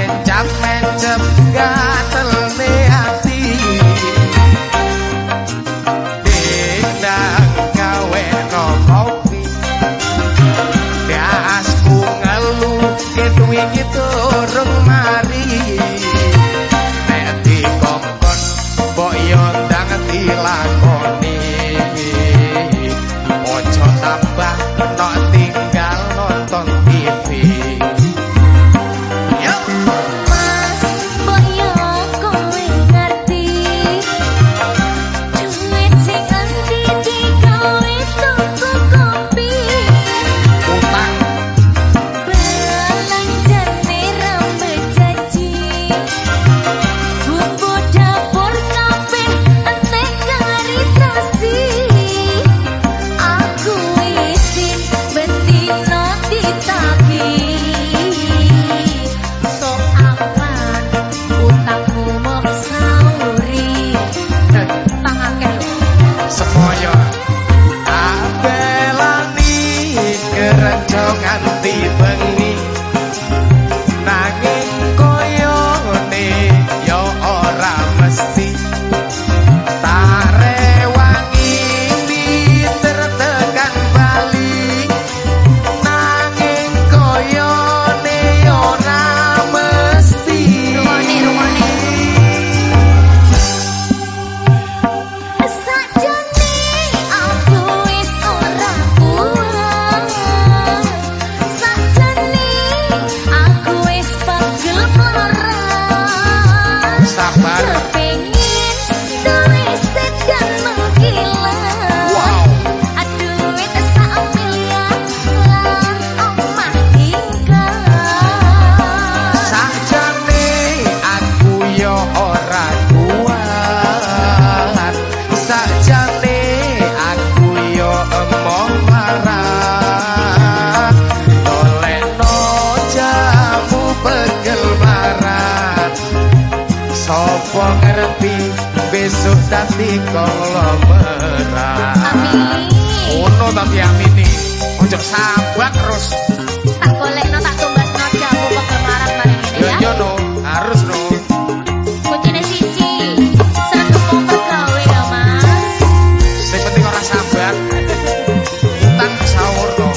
mencap-mencap gatelne ati dendang gawe no kopi dasku ngeluh ketwingi turung mari nek dikongkon mbok yo ndang dilakoni ojo tambah nek tinggal nonton TV. Besok dadi konglomerat. Amin. Ono tapi amini. Ojo sabar terus. Tak golekno tak tumbasno jamu pegemaran bareng ngene ya. Yo no, harus no. Kucine siji. Satu kompak gawe ya, Mas. Sing penting ora sabar. Utang sahur no.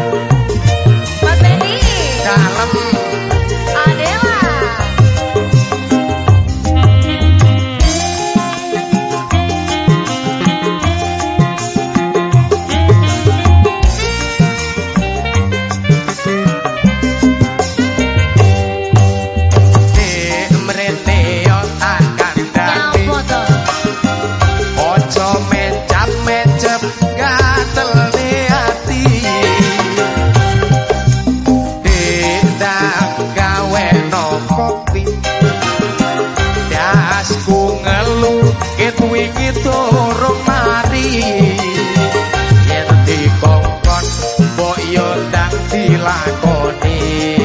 Mas Beni. Dalem. Adewa. Wingi turung mari yen dikongkon mbok yo ndang dilakoni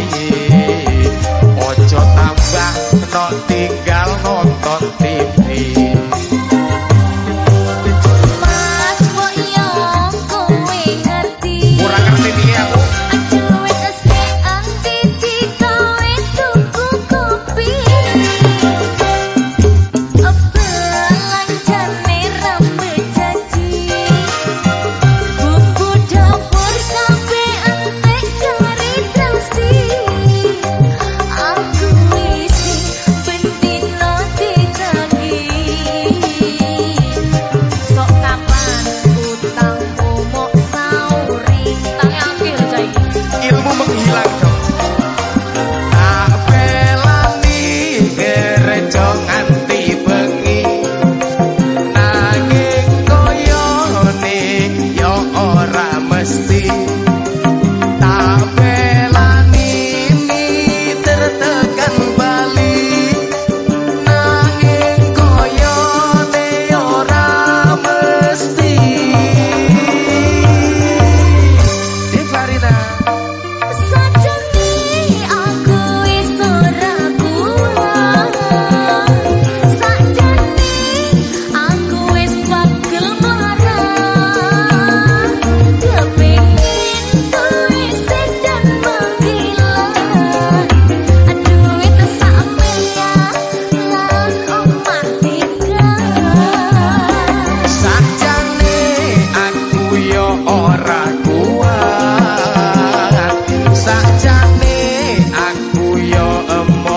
ojo tambah nek tinggal nonton TV. Mas mbok yo kowe ngerti ora ngerti piye aku aduh wis anti dikowe tuku kopi nemu